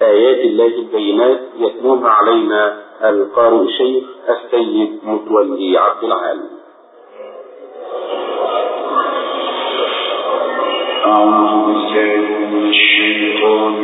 آيات الله البينات يتلوها علينا القارئ الشيخ السيد متولي عبد العال. أعوذ بالله من الشيطان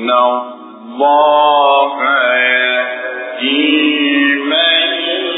الله يهدي من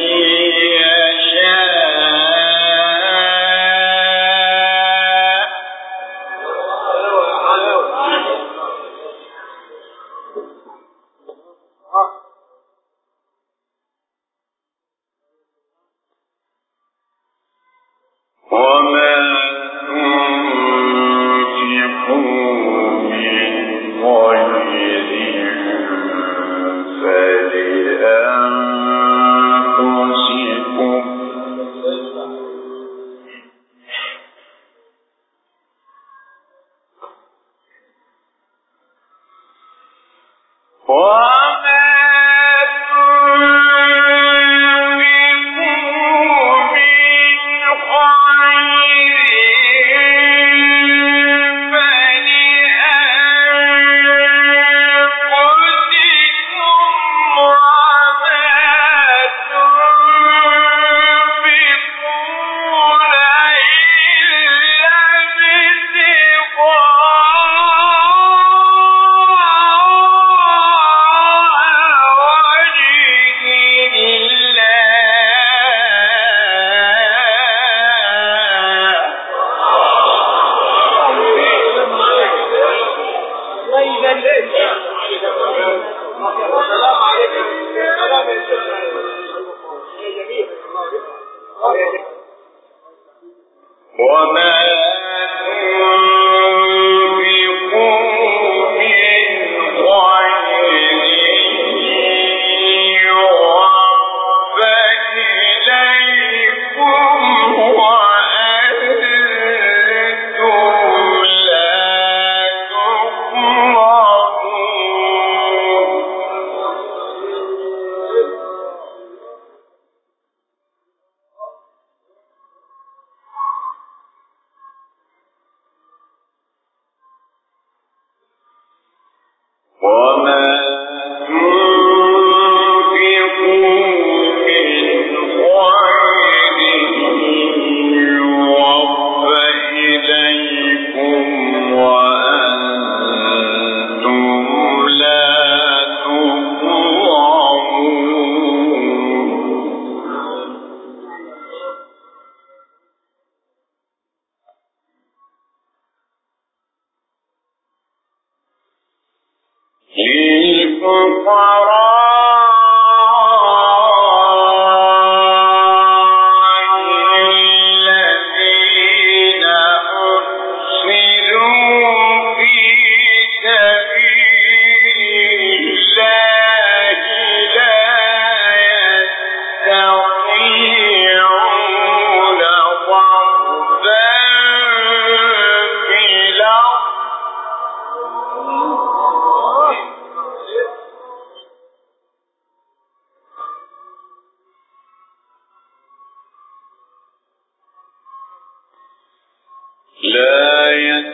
لا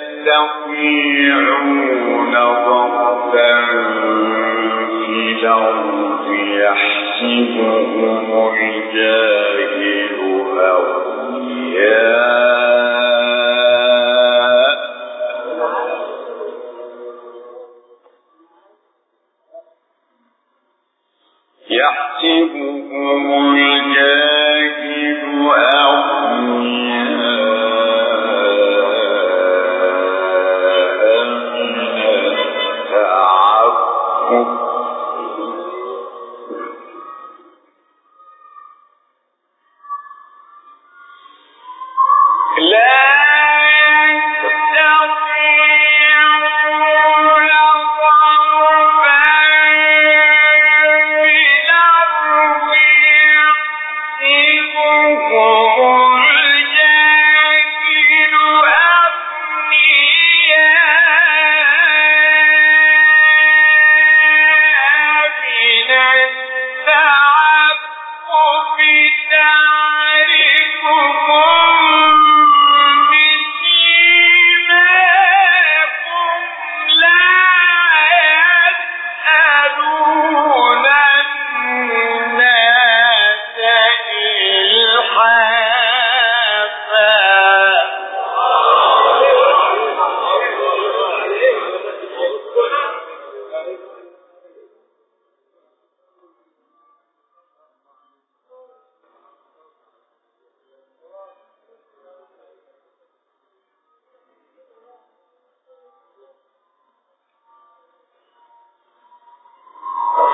يستطيعون ضربا في الأرض يحسبهم الجاهل أغنياء يحسبهم الجاهل أغنياء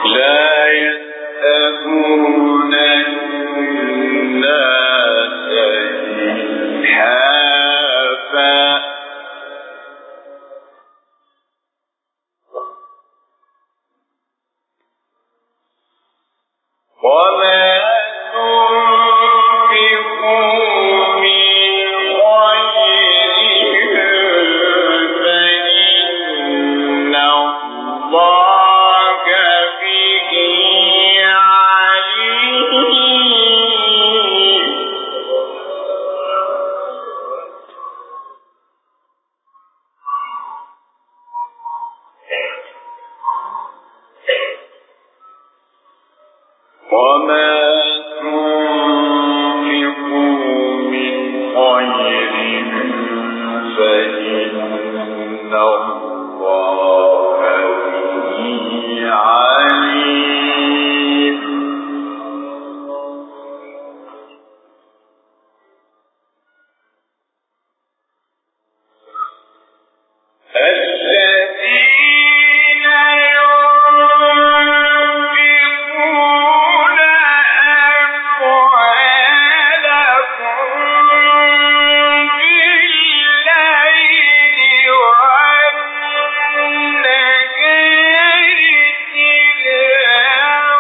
لا يسألون الناس إلحافا وما تنفقوا من خير فإن الله به عليم وما تنفقوا من خير فإن الله به عليم الذين ينفقون أموالهم بالليل والنهار سرا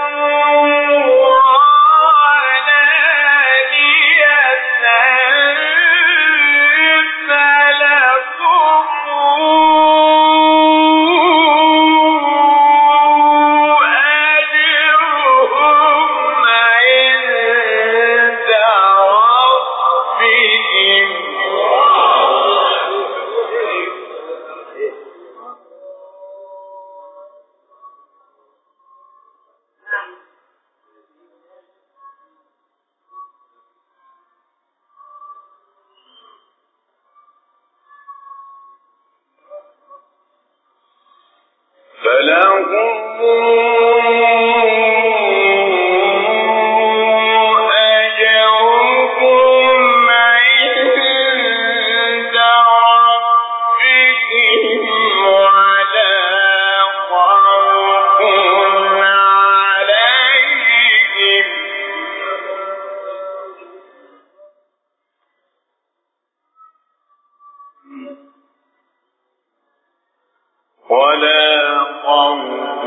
ولا خوف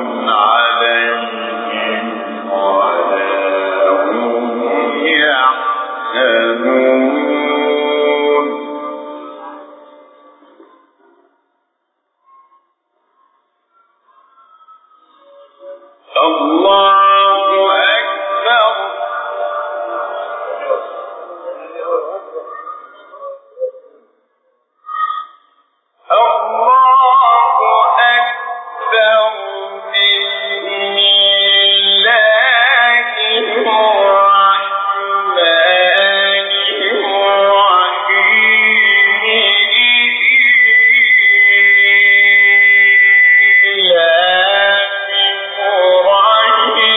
عليهم ولا هم يحزنون الله أكبر الله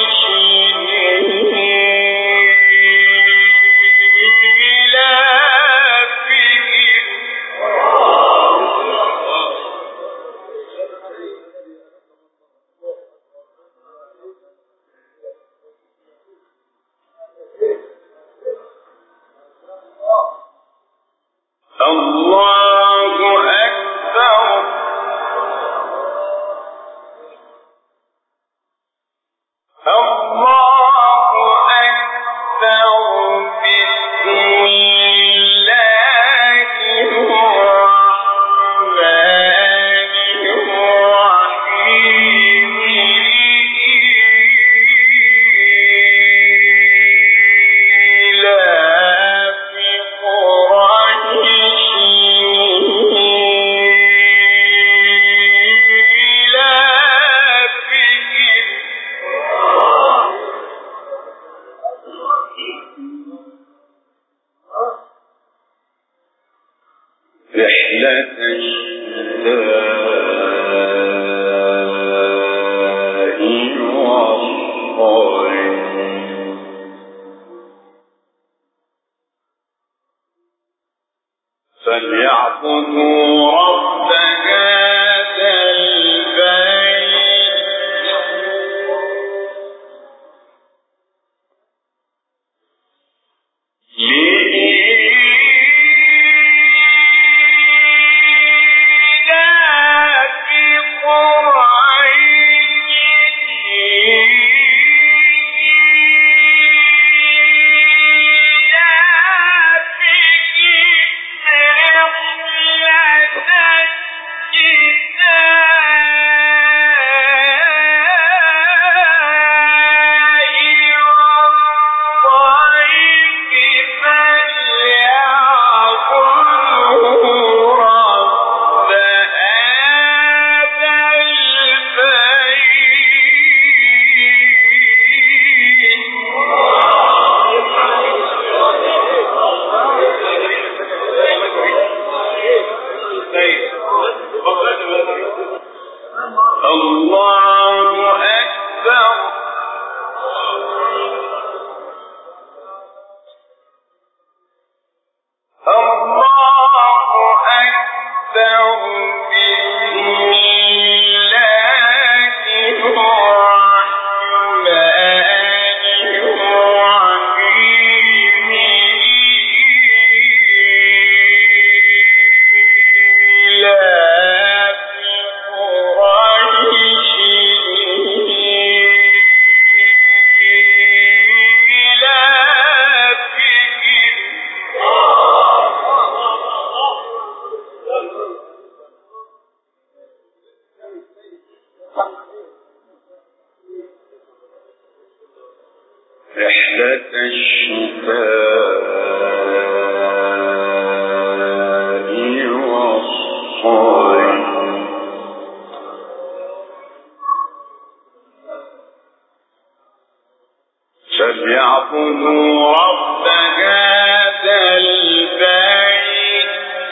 فليعبدوا رب هذا البيت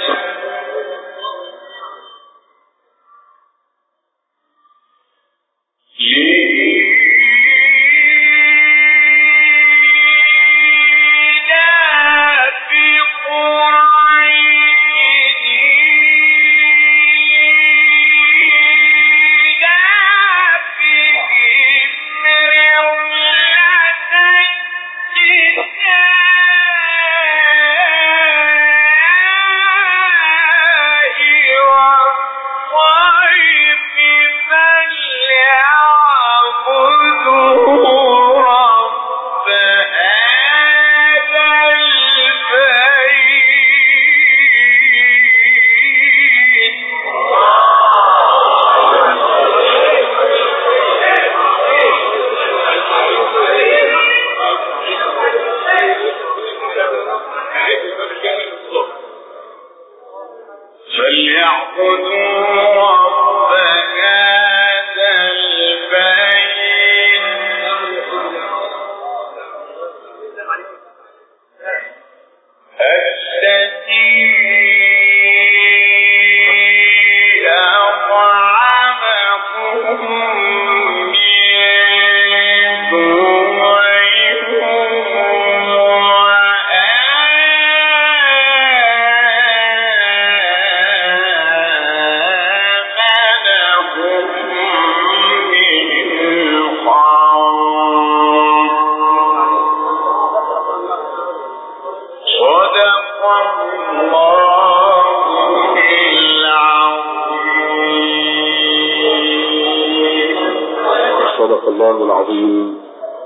صدق الله العظيم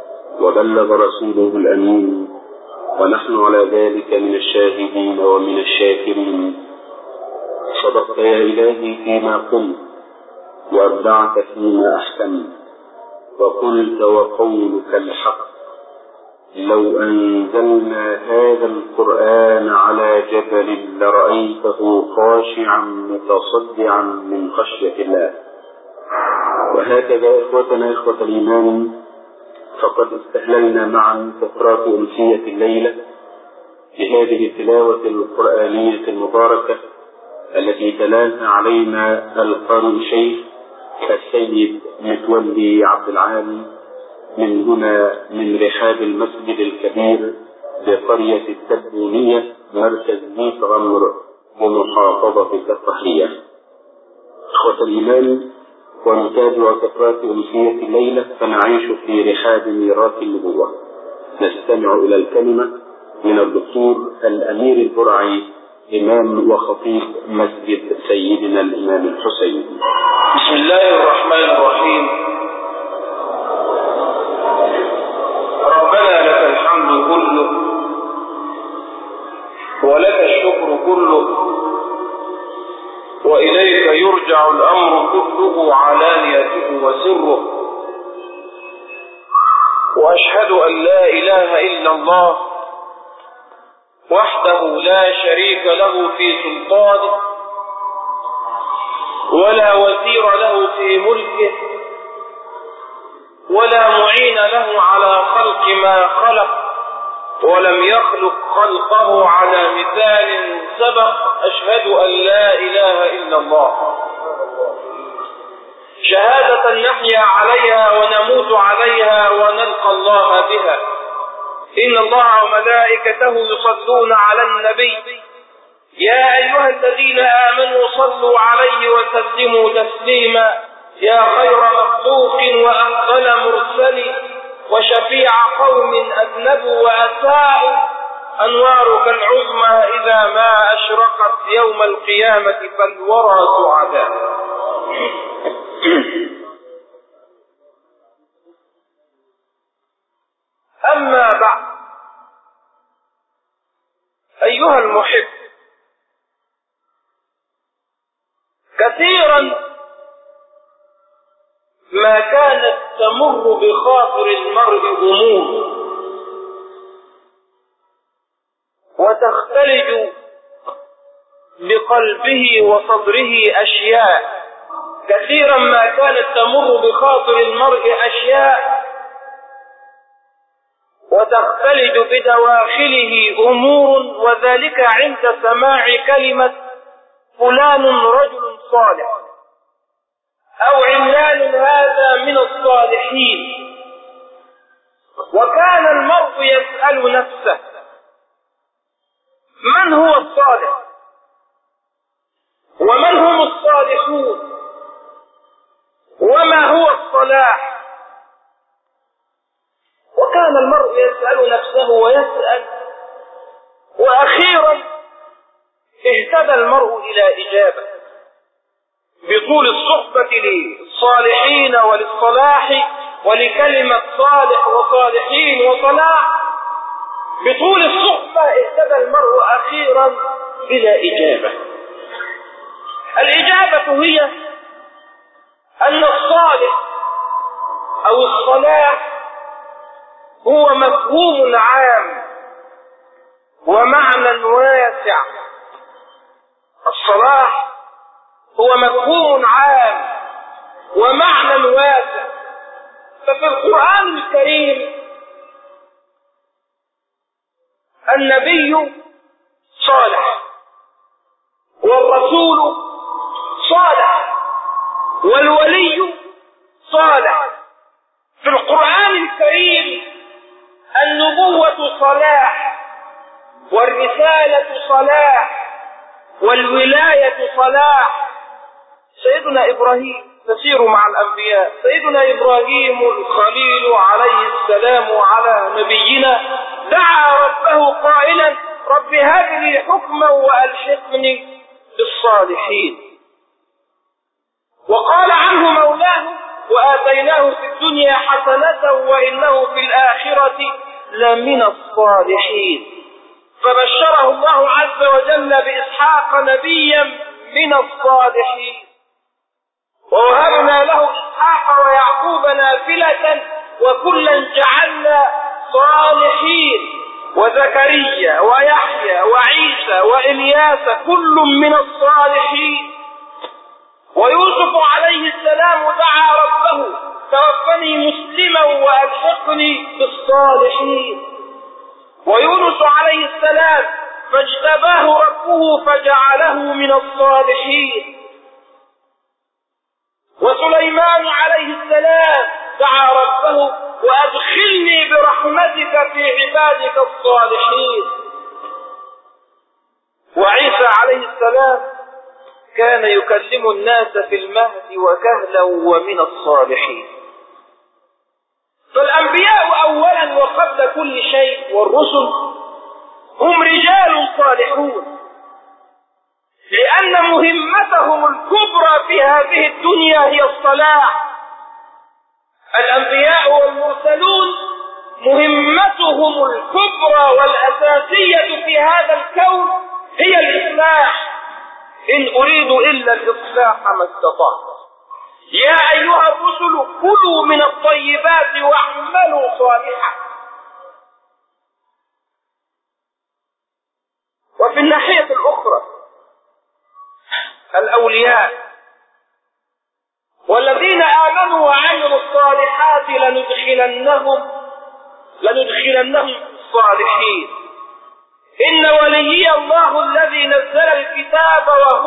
وبلغ رسوله الأمين ونحن على ذلك من الشاهدين ومن الشاكرين. صدقت يا إلهي فيما قلت وأبدعت فيما أحسنت وقلت وقولك الحق. لو أنزلنا هذا القرآن على جبل لرأيته خاشعا متصدعا من خشية الله. وهكذا إخوتنا إخوة الإيمان، فقد استهللنا معا فترات أمسية الليلة بهذه التلاوة القرآنية المباركة التي تلاها علينا القارئ الشيخ السيد متولي عبد العال من هنا من رحاب المسجد الكبير بقرية التبونية مركز ميت غمر ومحافظة الدقهلية. إخوة الإيمان، ونتابع وفترات أمسية الليلة فنعيش في رحاب ميراث النبوة. نستمع إلى الكلمة من الدكتور الأمير البرعي إمام وخطيب مسجد سيدنا الإمام الحسين. بسم الله الرحمن الرحيم. ربنا لك الحمد كله ولك الشكر كله وإليك يرجع الأمر كله علانيته وسره. وأشهد أن لا إله إلا الله وحده لا شريك له في سلطانه ولا وزير له في ملكه ولا معين له على خلق ما خلق ولم يخلق خلقه على مثال سبق. أشهد أن لا إله إلا الله شهادة نحيا عليها ونموت عليها ونلقى الله بها. إن الله وملائكته يصلون على النبي يا أيها الذين آمنوا صلوا عليه وسلموا تسليما يا خير مخلوق وأفضل مرسل وشفيع قوم أذنبوا وأساءوا أنوارك العظمى إذا ما أشرقت يوم القيامة فالورى سعداء. أما بعد، أيها المحب، كثيرا ما كانت تمر بخاطر المرء أمور وتختلج بقلبه وصدره أشياء. كثيرا ما كانت تمر بخاطر المرء أشياء وتختلج بدواخله أمور، وذلك عند سماع كلمة فلان رجل صالح أو علان هذا من الصالحين. وكان المرء يسأل نفسه: من هو الصالح؟ ومن هم الصالحون؟ وما هو الصلاح؟ وكان المرء يسأل نفسه ويسأل، وأخيرا اهتدى المرء إلى إجابة بطول الصحبة للصالحين وللصلاح ولكلمة صالح وصالحين وصلاح. بطول الصحبة اهتدى المرء أخيرا إلى إجابة. الإجابة هي أن الصالح أو الصلاح هو مفهوم عام ومعنى واسع. الصلاح هو مفهوم عام ومعنى واسع. ففي القرآن الكريم النبي صالح، والرسول صالح، والولي صالح. في القرآن الكريم النبوة صلاح، والرسالة صلاح، والولاية صلاح. سيدنا إبراهيم تسير مع الأنبياء، سيدنا إبراهيم الخليل عليه السلام على نبينا دعا ربه قائلا: رب هب لي حكما وألحقني بالصالحين. وقال عنه مولاه: وآتيناه في الدنيا حسنة وإنه في الآخرة لمن الصالحين. فبشره الله عز وجل بإسحاق نبيا من الصالحين، ووهبنا له إسحاق ويعقوب نافلة وكلا جعلنا صالحين، وزكريا ويحيى وعيسى وإلياس كل من الصالحين. ويوسف عليه السلام دعا ربه: توفني مسلما وألحقني بالصالحين. ويونس عليه السلام فاجتباه ربه فجعله من الصالحين. وسليمان عليه السلام دعا ربه: وأدخلني برحمتك في عبادك الصالحين. وعيسى عليه السلام كان يكلم الناس في المهد وكهلا ومن الصالحين. فالأنبياء أولا وقبل كل شيء والرسل هم رجال صالحون، لأن مهمتهم الكبرى في هذه الدنيا هي الصلاح. الأنبياء والمرسلون مهمتهم الكبرى والأساسية في هذا الكون هي الإصلاح. إن أريد إلا الإصلاح ما استطعت. يا أيها الرسل كلوا من الطيبات واعملوا صالحا. وفي الناحية الأخرى الأولياء والذين آمنوا وعملوا الصالحات لندخلنهم الصالحين. إن وليي الله الذي نزل الكتاب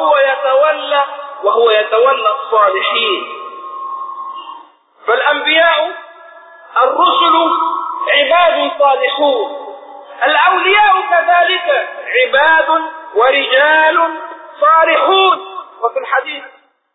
وهو يتولى الصالحين. فالأنبياء الرسل عباد صالحون، الأولياء كذلك عباد ورجال صالحون. وفي الحديث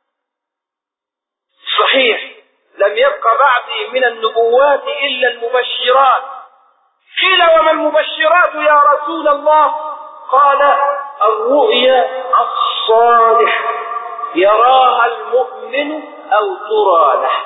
صحيح: لم يبق بعدي من النبوات إلا المبشرات. قيل: وما المبشرات يا رسول الله؟ قال: الرؤيا الصالحة يراها المؤمن أو ترى له.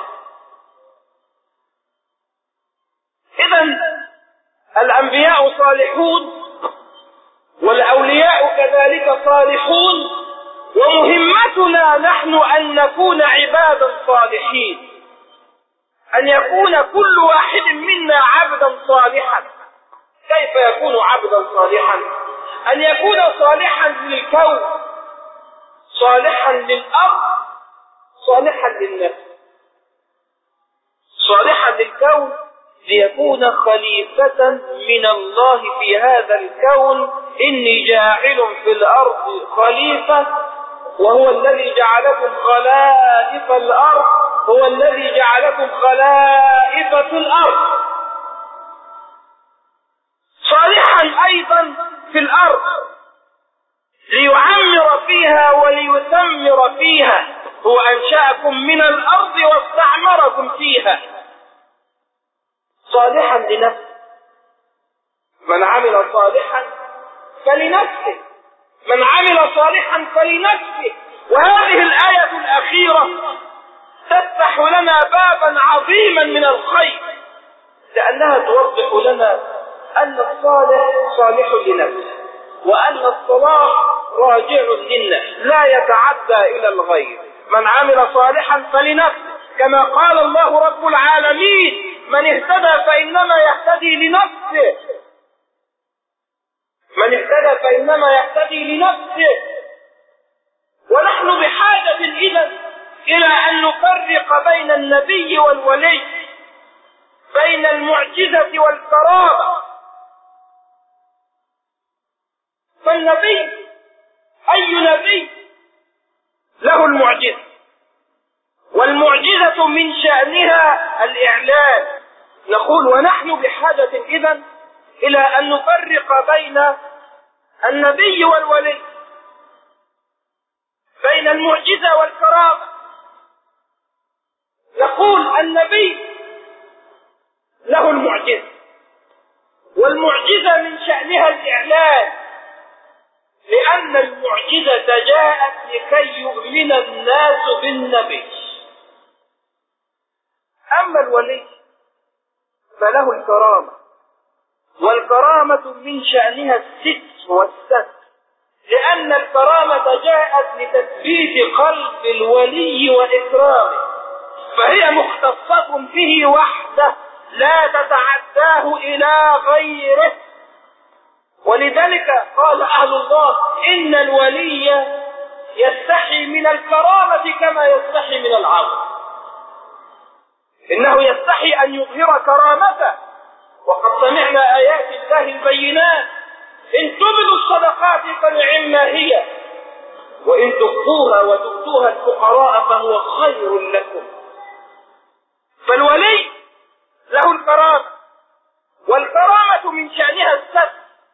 إذن الأنبياء صالحون والأولياء كذلك صالحون، ومهمتنا نحن أن نكون عبادا صالحين، أن يكون كل واحد منا عبدا صالحا. كيف يكون عبدا صالحا؟ أن يكون صالحا للكون، صالحا للأرض، صالحا للنفس. صالحا للكون ليكون خليفة من الله في هذا الكون. إني جاعل في الأرض خليفة، وهو الذي جعلكم خلائف الأرض، هو الذي جعلكم خلائفة الأرض. صالحا أيضا في الأرض ليعمر فيها وليثمر فيها. هو أنشأكم من الأرض واستعمركم فيها. صالحا لنفسه، من عمل صالحا فلنفسه، من عمل صالحا فلنفسه. وهذه الآية الأخيرة تفتح لنا بابا عظيما من الخير، لأنها توضح لنا أن الصالح صالح لنفسه، وأن الصلاح راجع للنفس لا يتعدى إلى الغير. من عمل صالحا فلنفسه، كما قال الله رب العالمين: من اهتدى فإنما يهتدي لنفسه، من اهتدى فإنما يهتدي لنفسه. ونحن بحاجة إذن إلى أن نفرق بين النبي والولي، بين المعجزة والكرامة. فالنبي أي نبي له المعجزة، والمعجزة من شأنها الإعلان. نقول: ونحن بحاجة إذن إلى أن نفرق بين النبي والولي، بين المعجزة والكرامة. نقول: النبي له المعجزة، والمعجزة من شأنها الإعلان، لأن المعجزة جاءت لكي يؤمن الناس بالنبي. أما الولي فله الكرامة، والكرامة من شأنها الستر والستر، لأن الكرامة جاءت لتثبيت قلب الولي وإكرامه، فهي مختصة به وحده لا تتعداه إلى غيره. ولذلك قال أهل الله: إن الولي يستحي من الكرامة كما يستحي من العظم. إنه يستحي أن يظهر كرامته، وقد سمعنا آيات الله البينات: إن تبدوا الصدقات فنعما هي، وإن تخفوها وتؤتوها الفقراء فهو خير لكم. فالولي له الكرامة، والكرامة من شأنها الستر،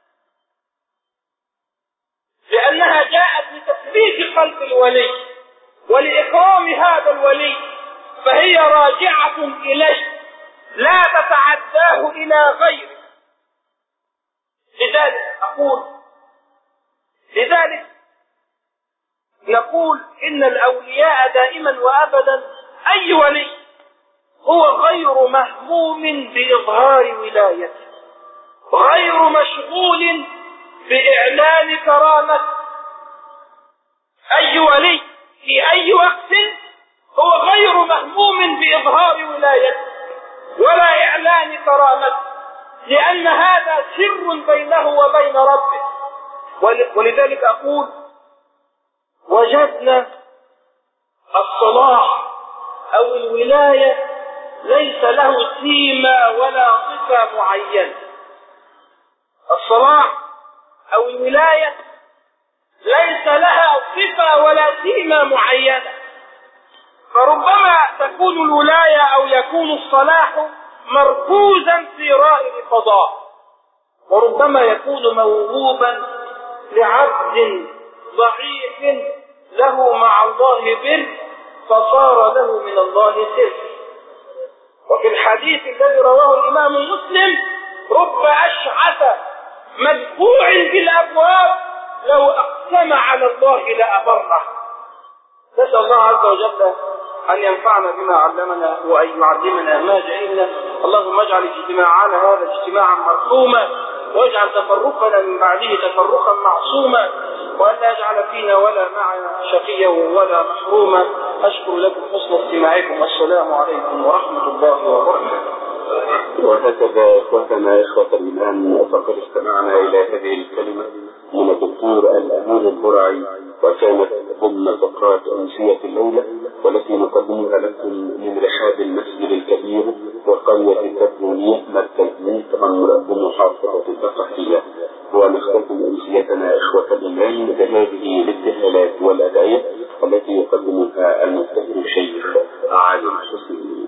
لأنها جاءت لتثبيت قلب الولي ولإكرام هذا الولي، فهي راجعة إليه لا تتعداه إلى غيره. لذلك نقول إن الأولياء دائما وأبدا أي ولي هو غير مهموم بإظهار ولايته، غير مشغول بإعلان كرامته. أي ولي في أي وقت هو غير مهموم بإظهار ولايته ولا إعلان كرامته، لأن هذا سر بينه وبين ربه. ولذلك أقول: وجدنا الصلاح أو الولاية ليس له سيمة ولا صفة معينة. الصلاح أو الولاية ليس لها صفة ولا سيمة معينة، فربما تكون الولاية أو يكون الصلاح مركوزا في رائد فضاء، وربما يكون موهوبا لعبد ضعيف له مع الله بر فصار له من الله سر. وفي الحديث الذي رواه الإمام مسلم: رب أشعث مدفوع بالأبواب لو أقسم على الله لأبره. نسأل الله عز وجل أن ينفعنا بما علمنا وأن يعلمنا ما جهلنا. اللهم اجعل اجتماعنا هذا اجتماعا مرحوما، واجعل تفرقنا من بعده تفرقا معصوما، وأن لا يجعل فينا ولا معنا شقيا ولا محروما. أشكر لكم حسن استماعكم، والسلام عليكم ورحمة الله وبركاته. وهكذا إخوتنا إخوة الإيمان، فقد استمعنا إلى هذه الكلمة من الدكتور الأمين البرعي، وكانت ضمن فقرات أمسية الليلة والتي نقدمها لكم من رحاب المسجد الكبير وقرية التكوينية مركز ميتغمر بمحافظة البقعية. ونختتم أمسيتنا إخوة الإيمان بهذه الابتهالات والأدعية التي يقدمها المفتخر الشيخ علي الحسيني.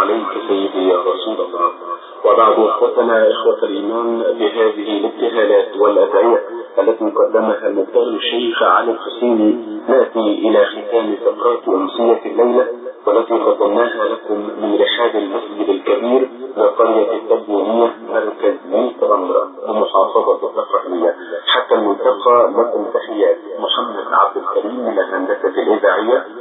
عليك سيدي يا رسول الله. وبعد اخوتنا إخوة الإيمان بهذه الابتهالات والأدعية التي قدمها المبتهل الشيخ علي الحسيني، نأتي إلى ختام فقرات أمسية الليلة والتي قدمناها لكم من رحاب المسجد الكبير لقرية التبونية مركز ميت رمرة بمحافظة الزقازيق. حتى الملتقى لكم تحيات محمد عبد الكريم من الهندسة الإذاعية،